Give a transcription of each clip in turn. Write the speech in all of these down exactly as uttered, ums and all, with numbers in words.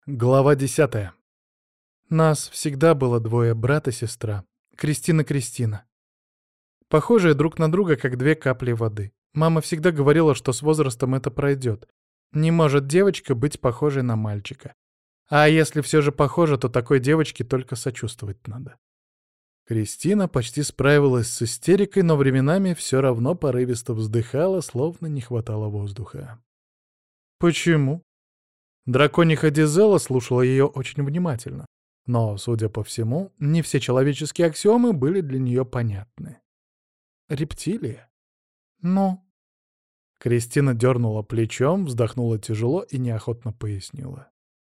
Глава десятая. Нас всегда было двое, брат и сестра. Кристина-Кристина. Похожие друг на друга, как две капли воды. Мама всегда говорила, что с возрастом это пройдет. Не может девочка быть похожей на мальчика. А если все же похожа, то такой девочке только сочувствовать надо. Кристина почти справилась с истерикой, но временами все равно порывисто вздыхала, словно не хватало воздуха. Почему? Дракониха Дизела слушала ее очень внимательно. Но, судя по всему, не все человеческие аксиомы были для нее понятны. Рептилия? Ну? Кристина дернула плечом, вздохнула тяжело и неохотно пояснила.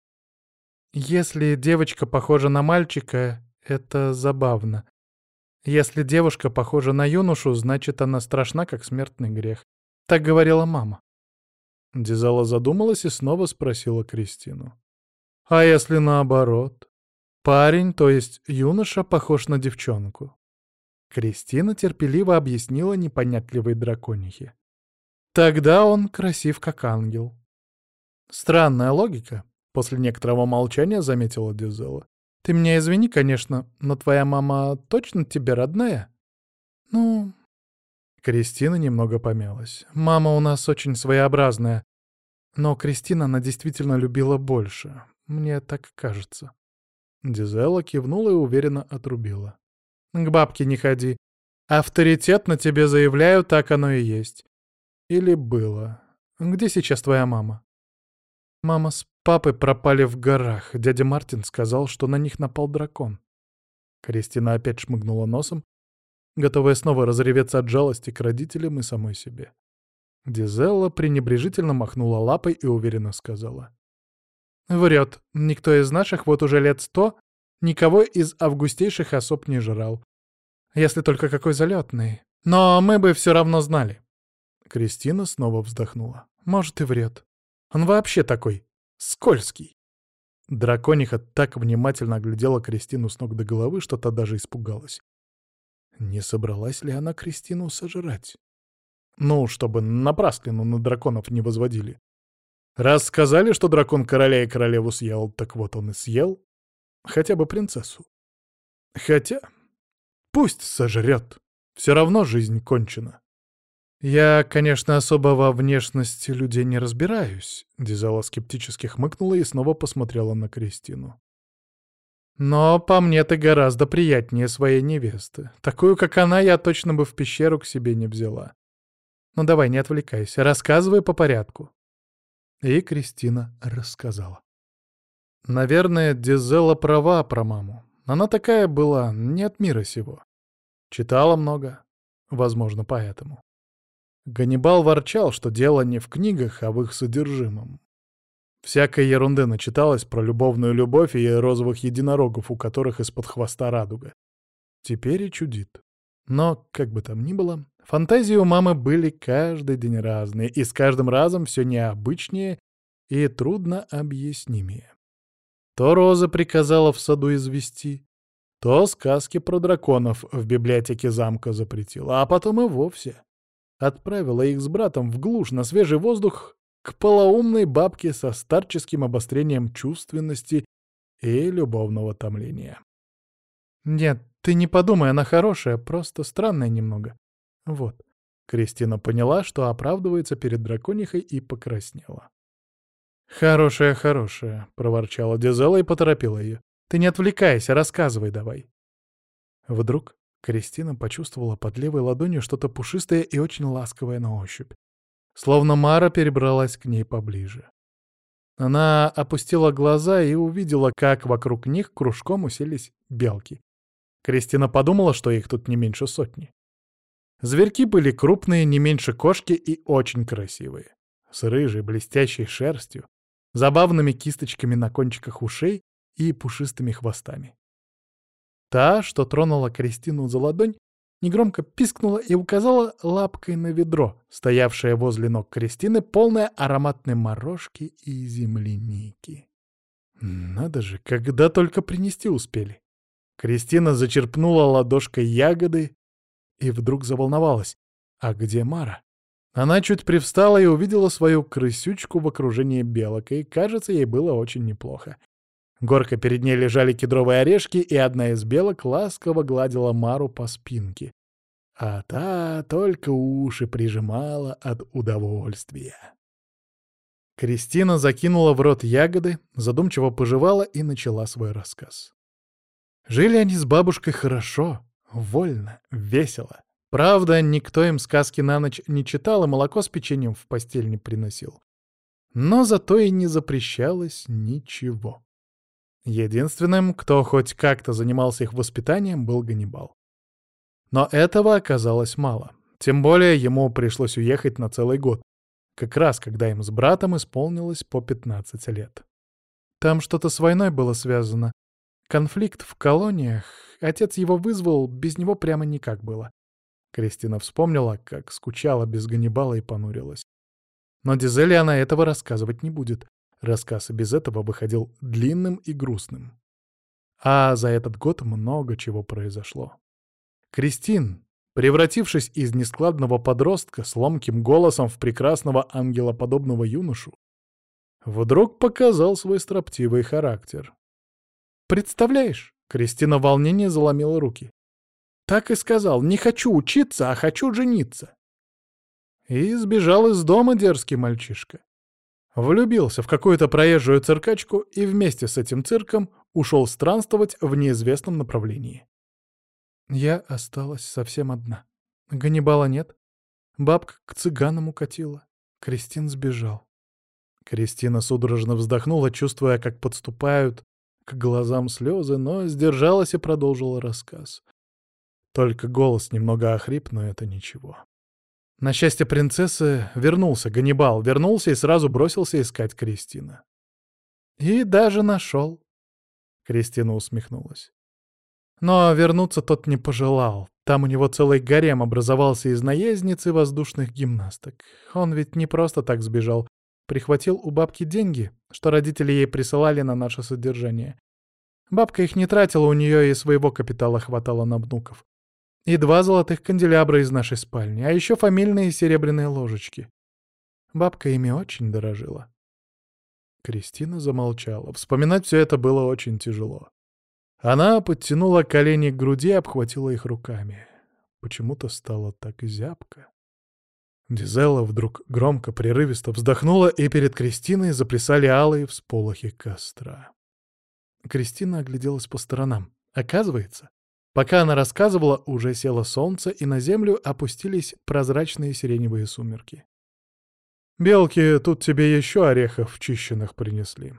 Если девочка похожа на мальчика, это забавно. Если девушка похожа на юношу, значит, она страшна, как смертный грех. Так говорила мама. Дизела задумалась и снова спросила Кристину. А если наоборот? Парень, то есть юноша, похож на девчонку. Кристина терпеливо объяснила непонятливой драконихе. Тогда он красив, как ангел. Странная логика, после некоторого молчания заметила Дизела. Ты меня извини, конечно, но твоя мама точно тебе родная? Ну... Кристина немного помялась. Мама у нас очень своеобразная. Но Кристина она действительно любила больше. Мне так кажется. Дизела кивнула и уверенно отрубила. «К бабке не ходи. Авторитетно тебе заявляю, так оно и есть. Или было. Где сейчас твоя мама?» «Мама с папой пропали в горах. Дядя Мартин сказал, что на них напал дракон». Кристина опять шмыгнула носом, готовая снова разреветься от жалости к родителям и самой себе. Дизелла пренебрежительно махнула лапой и уверенно сказала. «Врет. Никто из наших вот уже лет сто никого из августейших особ не жрал. Если только какой залетный. Но мы бы все равно знали». Кристина снова вздохнула. «Может, и врет. Он вообще такой скользкий». Дракониха так внимательно оглядела Кристину с ног до головы, что та даже испугалась. Не собралась ли она Кристину сожрать? Ну, чтобы напраслину на драконов не возводили. Раз сказали, что дракон короля и королеву съел, так вот он и съел. Хотя бы принцессу. Хотя... Пусть сожрет. Все равно жизнь кончена. Я, конечно, особо во внешности людей не разбираюсь. Дизела скептически хмыкнула и снова посмотрела на Кристину. Но по мне ты гораздо приятнее своей невесты. Такую, как она, я точно бы в пещеру к себе не взяла. Ну давай, не отвлекайся, рассказывай по порядку. И Кристина рассказала. Наверное, Дизела права про маму. Она такая была, не от мира сего. Читала много, возможно, поэтому. Ганнибал ворчал, что дело не в книгах, а в их содержимом. Всякой ерунды начиталась про любовную любовь и розовых единорогов, у которых из-под хвоста радуга. Теперь и чудит. Но, как бы там ни было, фантазии у мамы были каждый день разные, и с каждым разом все необычнее и трудно объяснимее. То Роза приказала в саду извести, то сказки про драконов в библиотеке замка запретила, а потом и вовсе отправила их с братом в глушь на свежий воздух к полоумной бабке со старческим обострением чувственности и любовного томления. Нет, ты не подумай, она хорошая, просто странная немного. Вот. Кристина поняла, что оправдывается перед драконихой, и покраснела. «Хорошая, хорошая», — проворчала Дизела и поторопила ее. «Ты не отвлекайся, рассказывай давай». Вдруг Кристина почувствовала под левой ладонью что-то пушистое и очень ласковое на ощупь. Словно Мара перебралась к ней поближе. Она опустила глаза и увидела, как вокруг них кружком уселись белки. Кристина подумала, что их тут не меньше сотни. Зверьки были крупные, не меньше кошки и очень красивые. С рыжей блестящей шерстью, забавными кисточками на кончиках ушей и пушистыми хвостами. Та, что тронула Кристину за ладонь, негромко пискнула и указала лапкой на ведро, стоявшее возле ног Кристины, полное ароматной морожки и земляники. Надо же, когда только принести успели. Кристина зачерпнула ладошкой ягоды и вдруг заволновалась. А где Мара? Она чуть привстала и увидела свою крысючку в окружении белок, и, кажется, ей было очень неплохо. Горка перед ней лежали кедровые орешки, и одна из белок ласково гладила Мару по спинке, а та только уши прижимала от удовольствия. Кристина закинула в рот ягоды, задумчиво пожевала и начала свой рассказ. Жили они с бабушкой хорошо, вольно, весело. Правда, никто им сказки на ночь не читал и молоко с печеньем в постель не приносил. Но зато и не запрещалось ничего. Единственным, кто хоть как-то занимался их воспитанием, был Ганнибал. Но этого оказалось мало. Тем более ему пришлось уехать на целый год, как раз когда им с братом исполнилось по пятнадцать лет. Там что-то с войной было связано. Конфликт в колониях. Отец его вызвал, без него прямо никак было. Кристина вспомнила, как скучала без Ганнибала и понурилась. Но Дизеле она этого рассказывать не будет. Рассказ и без этого выходил длинным и грустным. А за этот год много чего произошло. Кристин, превратившись из нескладного подростка с ломким голосом в прекрасного ангелоподобного юношу, вдруг показал свой строптивый характер. «Представляешь?» — Кристина в волнении заломила руки. «Так и сказал, не хочу учиться, а хочу жениться». И сбежал из дома дерзкий мальчишка. Влюбился в какую-то проезжую циркачку и вместе с этим цирком ушел странствовать в неизвестном направлении. Я осталась совсем одна. Ганнибала нет. Бабка к цыганам укатила. Кристин сбежал. Кристина судорожно вздохнула, чувствуя, как подступают к глазам слезы, но сдержалась и продолжила рассказ. Только голос немного охрип, но это ничего. На счастье принцессы вернулся Ганнибал, вернулся и сразу бросился искать Кристина. И даже нашел. Кристина усмехнулась. Но вернуться тот не пожелал. Там у него целый гарем образовался из наездниц и воздушных гимнасток. Он ведь не просто так сбежал. Прихватил у бабки деньги, что родители ей присылали на наше содержание. Бабка их не тратила, у нее и своего капитала хватало на внуков. И два золотых канделябра из нашей спальни, а еще фамильные серебряные ложечки. Бабка ими очень дорожила. Кристина замолчала. Вспоминать все это было очень тяжело. Она подтянула колени к груди и обхватила их руками. Почему-то стало так зябко. Дизелла вдруг громко, прерывисто вздохнула, и перед Кристиной заплясали алые всполохи костра. Кристина огляделась по сторонам. Оказывается, пока она рассказывала, уже село солнце, и на землю опустились прозрачные сиреневые сумерки. «Белки, тут тебе еще орехов чищенных принесли».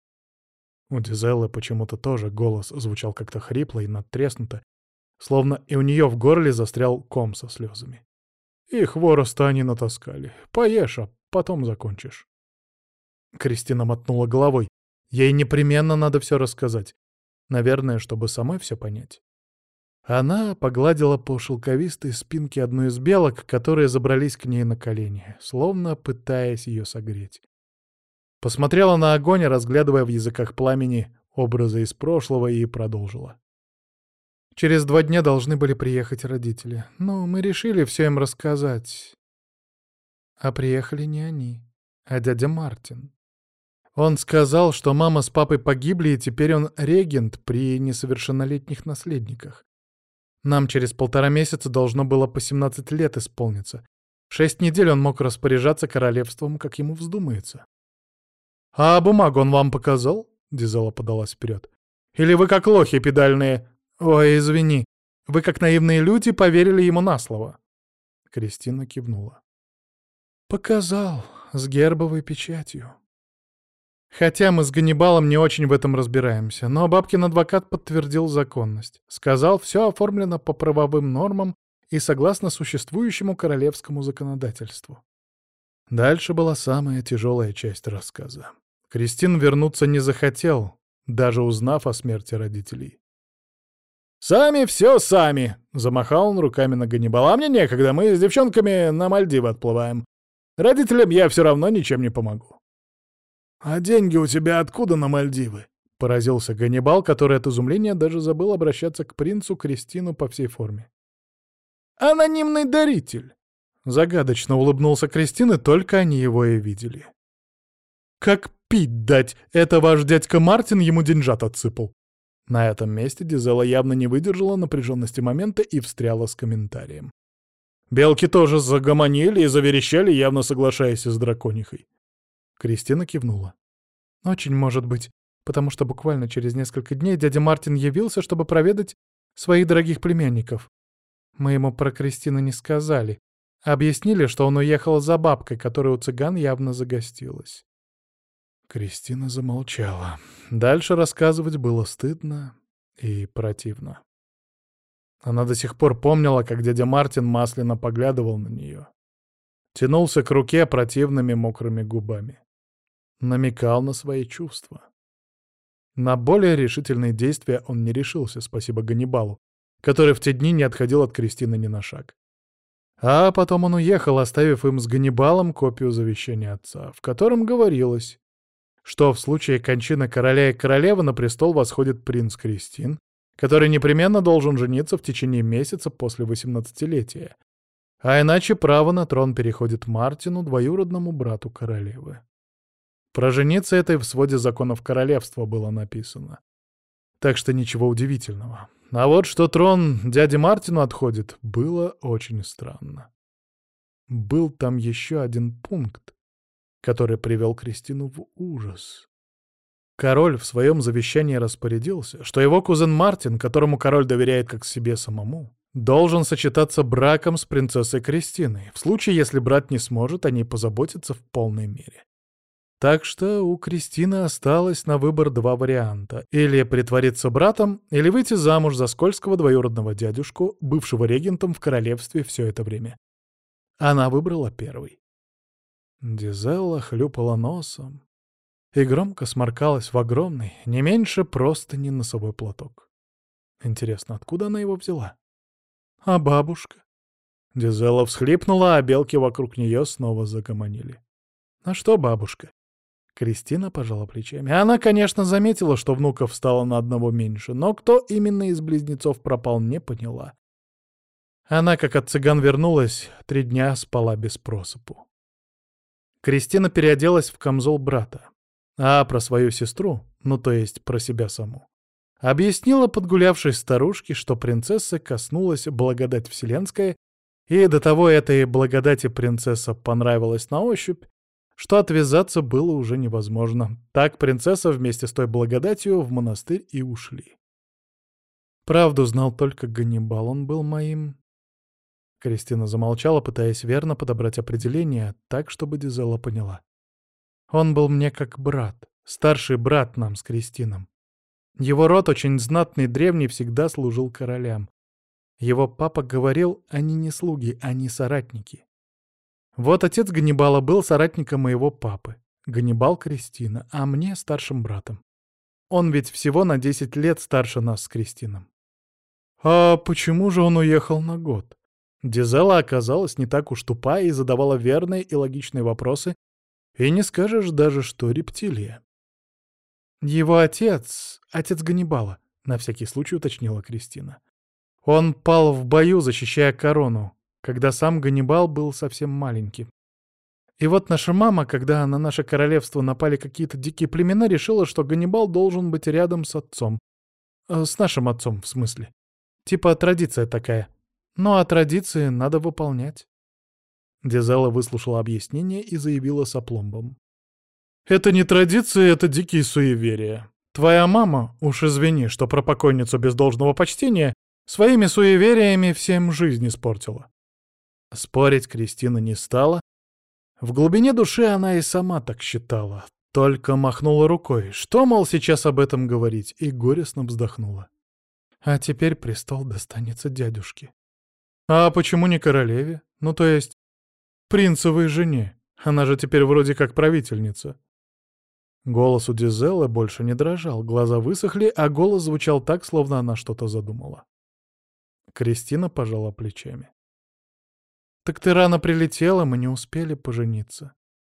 У Дизеллы почему-то тоже голос звучал как-то хрипло и надтреснуто, словно и у нее в горле застрял ком со слезами. «И хвороста они натаскали. Поешь, а потом закончишь». Кристина мотнула головой. Ей непременно надо все рассказать. Наверное, чтобы самой все понять. Она погладила по шелковистой спинке одну из белок, которые забрались к ней на колени, словно пытаясь ее согреть. Посмотрела на огонь, разглядывая в языках пламени образы из прошлого, и продолжила. Через два дня должны были приехать родители, но мы решили все им рассказать. А приехали не они, а дядя Мартин. Он сказал, что мама с папой погибли, и теперь он регент при несовершеннолетних наследниках. Нам через полтора месяца должно было по семнадцать лет исполниться. Шесть недель он мог распоряжаться королевством, как ему вздумается. «А бумагу он вам показал?» — Дизелла подалась вперед. «Или вы как лохи педальные? Ой, извини. Вы как наивные люди поверили ему на слово?» Кристина кивнула. «Показал, с гербовой печатью. Хотя мы с Ганнибалом не очень в этом разбираемся, но бабкин адвокат подтвердил законность. Сказал, все оформлено по правовым нормам и согласно существующему королевскому законодательству». Дальше была самая тяжелая часть рассказа. Кристин вернуться не захотел, даже узнав о смерти родителей. «Сами все сами!» — замахал он руками на Ганнибала. «А мне некогда, мы с девчонками на Мальдивы отплываем. Родителям я все равно ничем не помогу». «А деньги у тебя откуда на Мальдивы?» — поразился Ганнибал, который от изумления даже забыл обращаться к принцу Кристину по всей форме. «Анонимный даритель!» Загадочно улыбнулся Кристин, и только они его и видели. «Как пить дать? Это ваш дядька Мартин ему деньжат отсыпал». На этом месте Дизела явно не выдержала напряженности момента и встряла с комментарием. Белки тоже загомонили и заверещали, явно соглашаясь с драконихой. Кристина кивнула. «Очень может быть, потому что буквально через несколько дней дядя Мартин явился, чтобы проведать своих дорогих племянников. Мы ему про Кристину не сказали. Объяснили, что он уехал за бабкой, которая у цыган явно загостилась». Кристина замолчала. Дальше рассказывать было стыдно и противно. Она до сих пор помнила, как дядя Мартин масляно поглядывал на нее. Тянулся к руке противными мокрыми губами. Намекал на свои чувства. На более решительные действия он не решился, спасибо Ганнибалу, который в те дни не отходил от Кристины ни на шаг. А потом он уехал, оставив им с Ганнибалом копию завещания отца, в котором говорилось, что в случае кончины короля и королевы на престол восходит принц Кристин, который непременно должен жениться в течение месяца после восемнадцатилетия, а иначе право на трон переходит Мартину, двоюродному брату королевы. Про жениться это и в своде законов королевства было написано. Так что ничего удивительного. А вот что трон дяде Мартину отходит, было очень странно. Был там еще один пункт, который привел Кристину в ужас. Король в своем завещании распорядился, что его кузен Мартин, которому король доверяет как себе самому, должен сочетаться браком с принцессой Кристиной, в случае, если брат не сможет о ней позаботиться в полной мере. Так что у Кристины осталось на выбор два варианта: или притвориться братом, или выйти замуж за скользкого двоюродного дядюшку, бывшего регентом в королевстве все это время. Она выбрала первый. Дизелла хлюпала носом и громко сморкалась в огромный, не меньше простыни, носовой платок. Интересно, откуда она его взяла? А бабушка? Дизелла всхлипнула, а белки вокруг нее снова загомонили. А что бабушка? Кристина пожала плечами. Она, конечно, заметила, что внуков стало на одного меньше, но кто именно из близнецов пропал, не поняла. Она, как от цыган вернулась, три дня спала без просыпу. Кристина переоделась в камзол брата, а про свою сестру, ну то есть про себя саму, объяснила подгулявшей старушке, что принцессы коснулась благодать вселенская, и до того этой благодати принцесса понравилась на ощупь, что отвязаться было уже невозможно. Так принцесса вместе с той благодатью в монастырь и ушли. Правду знал только Ганнибал, он был моим... Кристина замолчала, пытаясь верно подобрать определение, так, чтобы Дизелла поняла. Он был мне как брат, старший брат нам с Кристином. Его род, очень знатный, древний, всегда служил королям. Его папа говорил, они не слуги, они соратники. Вот отец Ганнибала был соратником моего папы, Ганнибал Кристина, а мне старшим братом. Он ведь всего на десять лет старше нас с Кристином. А почему же он уехал на год? Дизелла оказалась не так уж тупая и задавала верные и логичные вопросы, и не скажешь даже, что рептилия. Его отец, отец Ганнибала, на всякий случай уточнила Кристина. Он пал в бою, защищая корону, когда сам Ганнибал был совсем маленький. И вот наша мама, когда на наше королевство напали какие-то дикие племена, решила, что Ганнибал должен быть рядом с отцом. Э, с нашим отцом, в смысле. Типа традиция такая. Ну а традиции надо выполнять. Дизелла выслушала объяснение и заявила с опломбом. «Это не традиции, это дикие суеверия. Твоя мама, уж извини, что про покойницу без должного почтения, своими суевериями всем жизнь испортила». Спорить Кристина не стала. В глубине души она и сама так считала. Только махнула рукой. Что, мол, сейчас об этом говорить? И горестно вздохнула. А теперь престол достанется дядюшке. А почему не королеве? Ну, то есть, принцевой жене. Она же теперь вроде как правительница. Голос у Дизеллы больше не дрожал, глаза высохли, а голос звучал так, словно она что-то задумала. Кристина пожала плечами. «Так ты рано прилетела, мы не успели пожениться».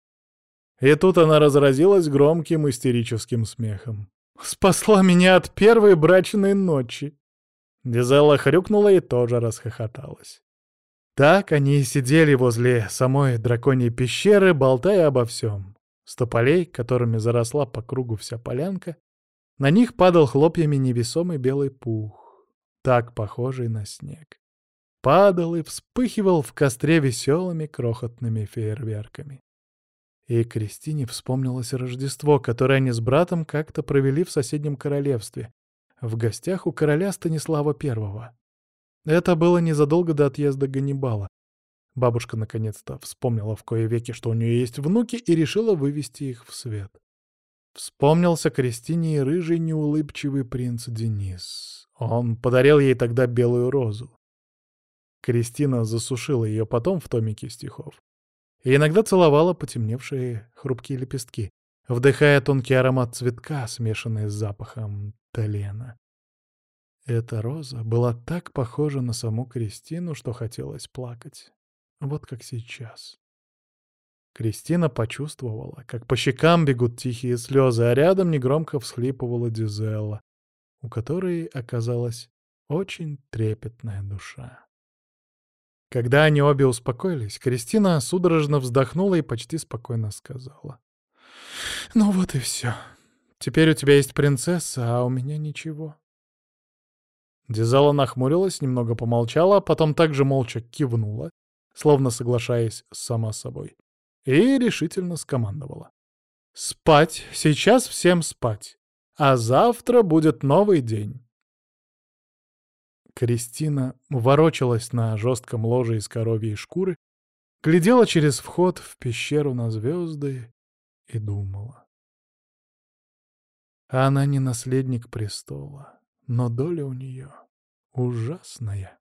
И тут она разразилась громким истерическим смехом. «Спасла меня от первой брачной ночи!» Дизелла хрюкнула и тоже расхохоталась. Так они и сидели возле самой драконьей пещеры, болтая обо всем. С тополей, которыми заросла по кругу вся полянка, на них падал хлопьями невесомый белый пух, так похожий на снег. Падал и вспыхивал в костре веселыми крохотными фейерверками. И Кристине вспомнилось Рождество, которое они с братом как-то провели в соседнем королевстве, в гостях у короля Станислава Первого. Это было незадолго до отъезда Ганнибала. Бабушка наконец-то вспомнила в кое веки, что у нее есть внуки, и решила вывести их в свет. Вспомнился Кристине и рыжий неулыбчивый принц Денис. Он подарил ей тогда белую розу. Кристина засушила ее потом в томике стихов и иногда целовала потемневшие хрупкие лепестки, вдыхая тонкий аромат цветка, смешанный с запахом тлена. Эта роза была так похожа на саму Кристину, что хотелось плакать. Вот как сейчас. Кристина почувствовала, как по щекам бегут тихие слезы, а рядом негромко всхлипывала Дизелла, у которой оказалась очень трепетная душа. Когда они обе успокоились, Кристина судорожно вздохнула и почти спокойно сказала: «Ну вот и все. Теперь у тебя есть принцесса, а у меня ничего». Дизелла нахмурилась, немного помолчала, а потом также молча кивнула, словно соглашаясь сама с собой, и решительно скомандовала: «Спать! Сейчас всем спать! А завтра будет новый день!» Кристина ворочалась на жестком ложе из коровьей шкуры, глядела через вход в пещеру на звезды и думала. Она не наследник престола, но доля у нее ужасная.